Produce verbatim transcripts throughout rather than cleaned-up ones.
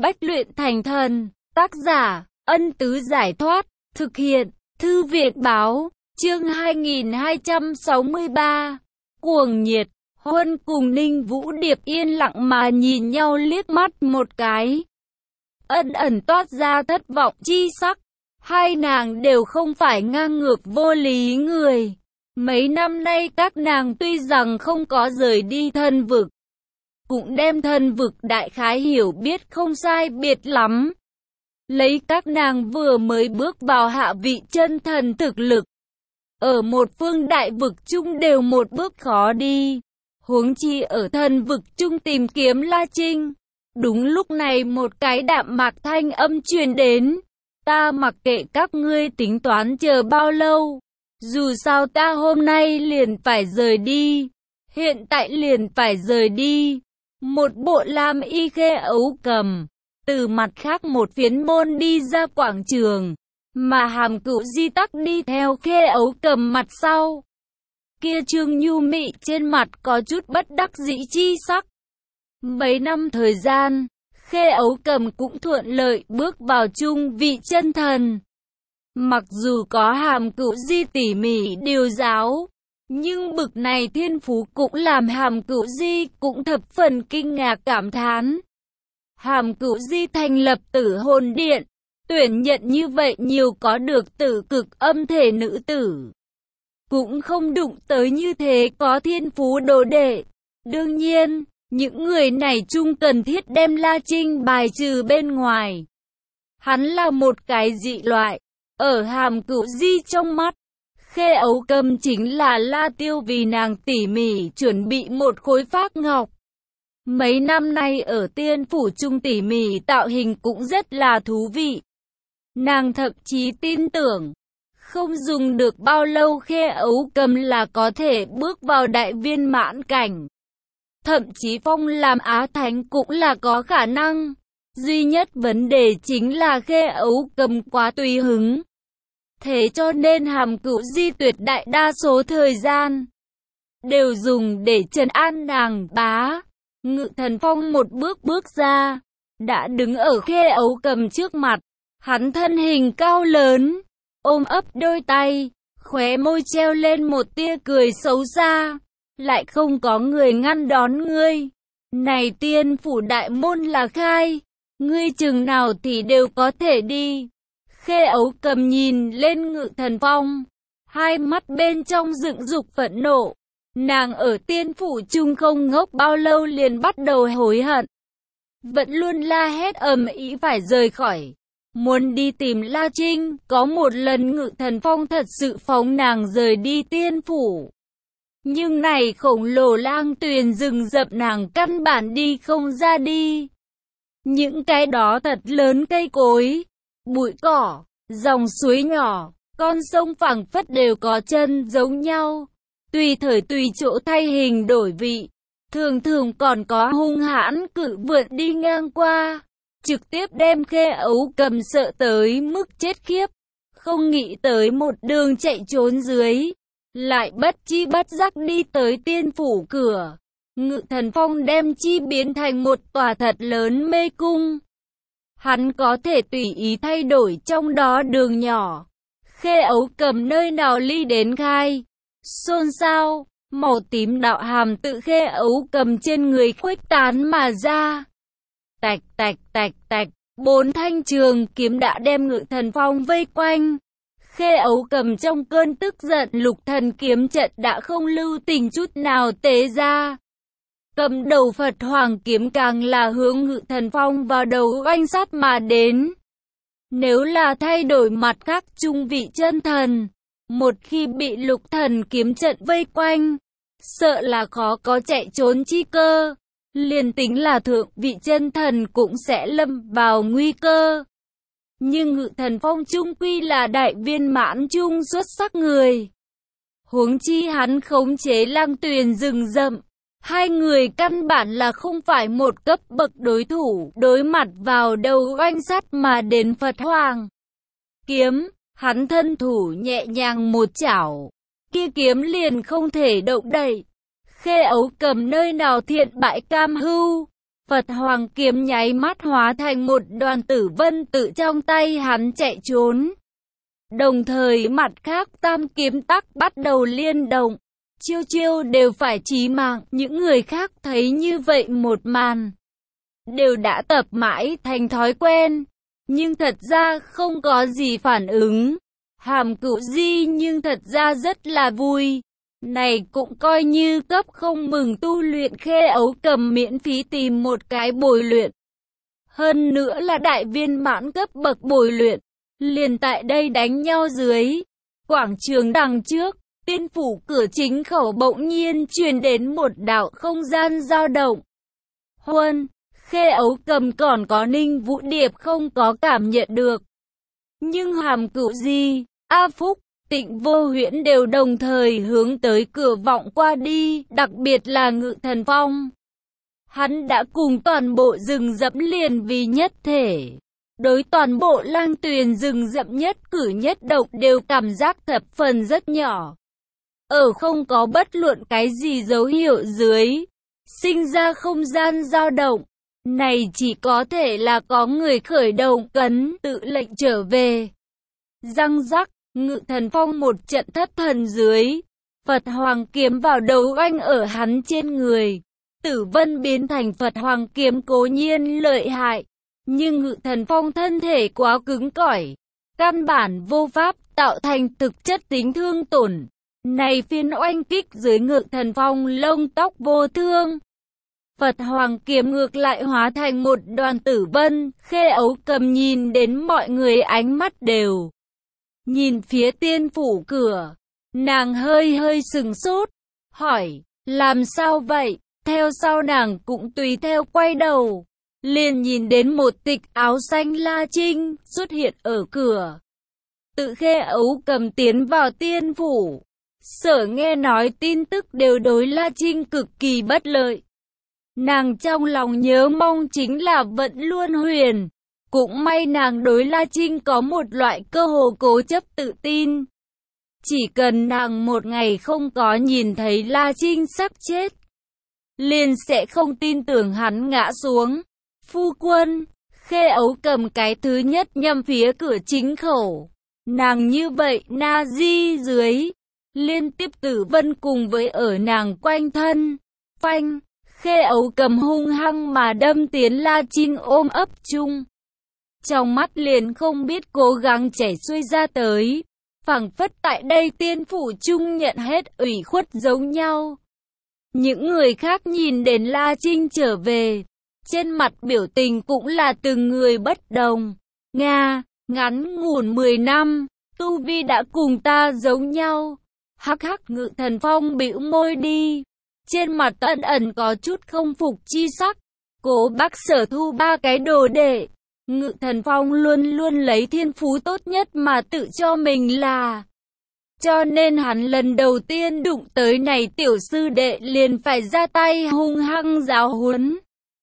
Bách luyện thành thần. Tác giả, Ân Tứ Giải Thoát. Thực hiện, Thư viện Báo. Chương hai nghìn hai trăm sáu mươi ba. Cuồng nhiệt. Huân cùng Ninh Vũ Điệp yên lặng mà nhìn nhau liếc mắt một cái. Ẩn ẩn toát ra thất vọng chi sắc. Hai nàng đều không phải ngang ngược vô lý người. Mấy năm nay các nàng tuy rằng không có rời đi thân vực, cũng đem thân vực đại khái hiểu biết không sai biệt lắm. Lấy các nàng vừa mới bước vào hạ vị chân thần thực lực, ở một phương đại vực chung đều một bước khó đi. Huống chi ở thân vực chung tìm kiếm La Trinh. Đúng lúc này một cái đạm mạc thanh âm truyền đến. Ta mặc kệ các ngươi tính toán chờ bao lâu. Dù sao ta hôm nay liền phải rời đi. Hiện tại liền phải rời đi. Một bộ lam y khê ấu cầm. Từ mặt khác một phiến môn đi ra quảng trường. Mà Hàm Cửu Di tắc đi theo khê ấu cầm mặt sau. Kia trương nhu mị trên mặt có chút bất đắc dĩ chi sắc. Mấy năm thời gian, khê ấu cầm cũng thuận lợi bước vào chung vị chân thần. Mặc dù có Hàm Cửu Di tỉ mỉ điều giáo, nhưng bực này thiên phú cũng làm Hàm Cửu Di cũng thập phần kinh ngạc cảm thán. Hàm Cửu Di thành lập Tử Hồn Điện, tuyển nhận như vậy nhiều có được tử cực âm thể nữ tử. Cũng không đụng tới như thế có thiên phú đồ đệ. Đương nhiên, những người này chung cần thiết đem La Trinh bài trừ bên ngoài. Hắn là một cái dị loại. Ở Hàm Cửu Di trong mắt, khê ấu cầm chính là La Tiêu vì nàng tỉ mỉ chuẩn bị một khối phác ngọc. Mấy năm nay ở tiên phủ chung tỉ mỉ tạo hình cũng rất là thú vị. Nàng thậm chí tin tưởng, không dùng được bao lâu khê ấu cầm là có thể bước vào đại viên mãn cảnh. Thậm chí phong làm Á Thánh cũng là có khả năng. Duy nhất vấn đề chính là khê ấu cầm quá tùy hứng. Thế cho nên Hàm Cửu Di tuyệt đại đa số thời gian đều dùng để trấn an nàng. Bá. Ngự Thần Phong một bước bước ra, đã đứng ở khê ấu cầm trước mặt. Hắn thân hình cao lớn, ôm ấp đôi tay, khóe môi treo lên một tia cười xấu xa. Lại không có người ngăn đón ngươi. Này tiên phủ đại môn là khai, ngươi chừng nào thì đều có thể đi. Khê ấu cầm nhìn lên Ngự Thần Phong, hai mắt bên trong dựng dục phẫn nộ. Nàng ở tiên phủ chung không ngốc bao lâu liền bắt đầu hối hận. Vẫn luôn la hét ầm ĩ phải rời khỏi. Muốn đi tìm La Trinh, có một lần Ngự Thần Phong thật sự phóng nàng rời đi tiên phủ. Nhưng này khổng lồ lang tuyền rừng rậm nàng căn bản đi không ra đi. Những cái đó thật lớn cây cối, bụi cỏ, dòng suối nhỏ, con sông phẳng phất đều có chân giống nhau. Tùy thời tùy chỗ thay hình đổi vị, thường thường còn có hung hãn cự vượn đi ngang qua. Trực tiếp đem khê ấu cầm sợ tới mức chết khiếp. Không nghĩ tới một đường chạy trốn dưới, lại bất chi bất giác đi tới tiên phủ cửa. Ngự Thần Phong đem chi biến thành một tòa thật lớn mê cung. Hắn có thể tùy ý thay đổi trong đó đường nhỏ. Khê ấu cầm nơi nào ly đến khai. Xôn xao, màu tím đạo hàm tự khê ấu cầm trên người khuếch tán mà ra. Tạch tạch tạch tạch, bốn thanh trường kiếm đã đem Ngự Thần Phong vây quanh. Khê ấu cầm trong cơn tức giận lục thần kiếm trận đã không lưu tình chút nào tế ra. Cầm đầu Phật Hoàng kiếm càng là hướng Ngự Thần Phong vào đầu oanh sát mà đến. Nếu là thay đổi mặt khác trung vị chân thần, một khi bị lục thần kiếm trận vây quanh, sợ là khó có chạy trốn chi cơ. Liền tính là thượng vị chân thần cũng sẽ lâm vào nguy cơ. Nhưng Ngự Thần Phong chung quy là đại viên mãn chung xuất sắc người. Huống chi hắn khống chế lang tuyền rừng rậm. Hai người căn bản là không phải một cấp bậc đối thủ. Đối mặt vào đầu oanh sát mà đến Phật Hoàng kiếm, hắn thân thủ nhẹ nhàng một chảo, kia kiếm liền không thể động đậy. Khê ấu cầm nơi nào thiện bại cam hưu. Phật Hoàng kiếm nháy mắt hóa thành một đoàn tử vân tự trong tay hắn chạy trốn. Đồng thời mặt khác tam kiếm tắc bắt đầu liên động, chiêu chiêu đều phải chí mạng. Những người khác thấy như vậy một màn, đều đã tập mãi thành thói quen, nhưng thật ra không có gì phản ứng. Hàm Cửu Di nhưng thật ra rất là vui. Này cũng coi như cấp không mừng tu luyện Khê Ấu Cầm miễn phí tìm một cái bồi luyện. Hơn nữa là đại viên mãn cấp bậc bồi luyện. Liền tại đây đánh nhau dưới quảng trường đằng trước, tiên phủ cửa chính khẩu bỗng nhiên truyền đến một đạo không gian dao động. Huân, Khê Ấu Cầm còn có Ninh Vũ Điệp không có cảm nhận được. Nhưng Hàm Cửu Di, A Phúc, Tịnh Vô Huyễn đều đồng thời hướng tới cửa vọng qua đi, đặc biệt là Ngự Thần Phong. Hắn đã cùng toàn bộ rừng rậm liền vì nhất thể. Đối toàn bộ lang tuyền rừng rậm nhất cử nhất động đều cảm giác thập phần rất nhỏ. Ở không có bất luận cái gì dấu hiệu dưới, sinh ra không gian dao động. Này chỉ có thể là có người khởi động cấn tự lệnh trở về. Răng rắc, Ngự Thần Phong một trận thất thần dưới. Phật Hoàng kiếm vào đầu oanh ở hắn trên người. Tử vân biến thành Phật Hoàng kiếm cố nhiên lợi hại. Nhưng Ngự Thần Phong thân thể quá cứng cỏi, căn bản vô pháp tạo thành thực chất tính thương tổn. Này phiên oanh kích dưới Ngự Thần Phong lông tóc vô thương. Phật Hoàng kiếm ngược lại hóa thành một đoàn tử vân. Khê Ấu Cầm nhìn đến mọi người ánh mắt đều nhìn phía tiên phủ cửa. Nàng hơi hơi sừng sốt, hỏi, làm sao vậy? Theo sau nàng cũng tùy theo quay đầu, liền nhìn đến một tịch áo xanh La Trinh xuất hiện ở cửa. Tự Khê Ấu Cầm tiến vào tiên phủ, sở nghe nói tin tức đều đối La Trinh cực kỳ bất lợi. Nàng trong lòng nhớ mong chính là vẫn luôn huyền. Cũng may nàng đối La Trinh có một loại cơ hồ cố chấp tự tin. Chỉ cần nàng một ngày không có nhìn thấy La Trinh sắp chết, liền sẽ không tin tưởng hắn ngã xuống. Phu quân, Khê Ấu Cầm cái thứ nhất nhằm phía cửa chính khẩu. Nàng như vậy na di dưới, liên tiếp tử vân cùng với ở nàng quanh thân. Phanh, Khê Ấu Cầm hung hăng mà đâm tiến La Trinh ôm ấp chung. Trong mắt liền không biết cố gắng chảy xuôi ra tới, phảng phất tại đây tiên phủ chung nhận hết ủy khuất giống nhau. Những người khác nhìn đến La Trinh trở về, trên mặt biểu tình cũng là từng người bất đồng. Nga, ngắn ngủn mười năm, tu vi đã cùng ta giống nhau. Hắc hắc, Ngự Thần Phong bĩu môi đi, trên mặt ẩn ẩn có chút không phục chi sắc. Cố Bác Sở thu ba cái đồ đệ. Ngự Thần Phong luôn luôn lấy thiên phú tốt nhất mà tự cho mình là. Cho nên hắn lần đầu tiên đụng tới này tiểu sư đệ liền phải ra tay hung hăng giáo huấn.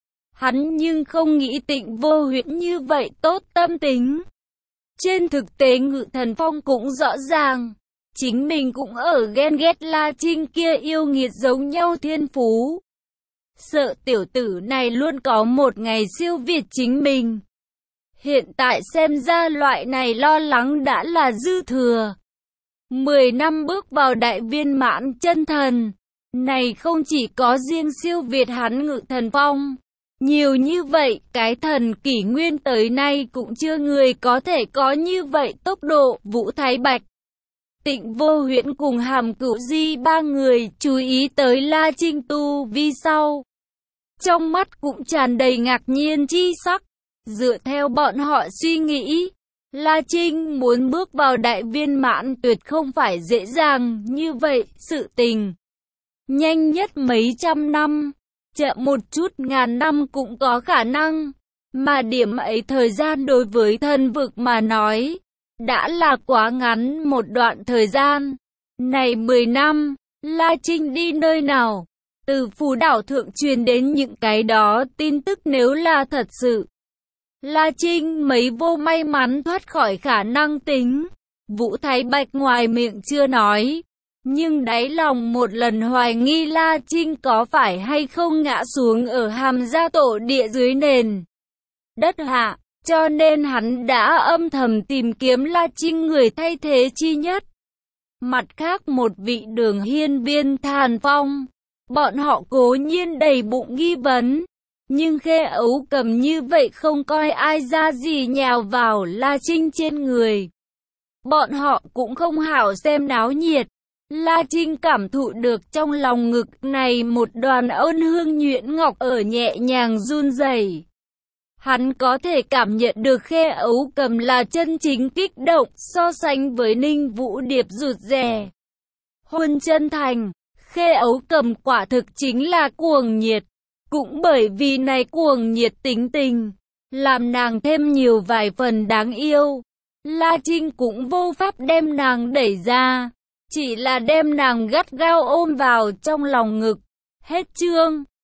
Hắn nhưng không nghĩ Tịnh Vô Huyễn như vậy tốt tâm tính. Trên thực tế Ngự Thần Phong cũng rõ ràng, chính mình cũng ở ghen ghét La Trinh kia yêu nghiệt giống nhau thiên phú. Sợ tiểu tử này luôn có một ngày siêu việt chính mình. Hiện tại xem ra loại này lo lắng đã là dư thừa. Mười năm bước vào đại viên mãn chân thần, này không chỉ có riêng siêu việt hắn Ngự Thần Phong. Nhiều như vậy, cái thần kỷ nguyên tới nay cũng chưa người có thể có như vậy tốc độ. Vũ Thái Bạch, Tịnh Vô Huyễn cùng Hàm Cửu Di ba người chú ý tới La Trinh tu vi sau. Trong mắt cũng tràn đầy ngạc nhiên chi sắc. Dựa theo bọn họ suy nghĩ, La Trinh muốn bước vào đại viên mãn tuyệt không phải dễ dàng như vậy, sự tình. Nhanh nhất mấy trăm năm, chậm một chút ngàn năm cũng có khả năng. Mà điểm ấy thời gian đối với thần vực mà nói, đã là quá ngắn một đoạn thời gian. Này mười năm, La Trinh đi nơi nào? Từ phù đảo thượng truyền đến những cái đó tin tức nếu là thật sự. La Trinh mấy vô may mắn thoát khỏi khả năng tính. Vũ Thái Bạch ngoài miệng chưa nói, Nhưng đáy lòng một lần hoài nghi La Trinh có phải hay không ngã xuống ở Hàm Gia tổ địa dưới nền đất hạ, cho nên hắn đã âm thầm tìm kiếm La Trinh người thay thế chi nhất. Mặt khác một vị Đường hiên viên Thàn Phong, bọn họ cố nhiên đầy bụng nghi vấn, nhưng Khê Ấu Cầm như vậy không coi ai ra gì nhào vào La Trinh trên người. Bọn họ cũng không hảo xem náo nhiệt. La Trinh cảm thụ được trong lòng ngực này một đoàn ôn hương nhuyễn ngọc ở nhẹ nhàng run rẩy. Hắn có thể cảm nhận được Khê Ấu Cầm là chân chính kích động, so sánh với Ninh Vũ Điệp rụt rè. Hôn chân thành, Khê Ấu Cầm quả thực chính là cuồng nhiệt. Cũng bởi vì này cuồng nhiệt tính tình, làm nàng thêm nhiều vài phần đáng yêu. La Trinh cũng vô pháp đem nàng đẩy ra, chỉ là đem nàng gắt gao ôm vào trong lòng ngực. Hết chương.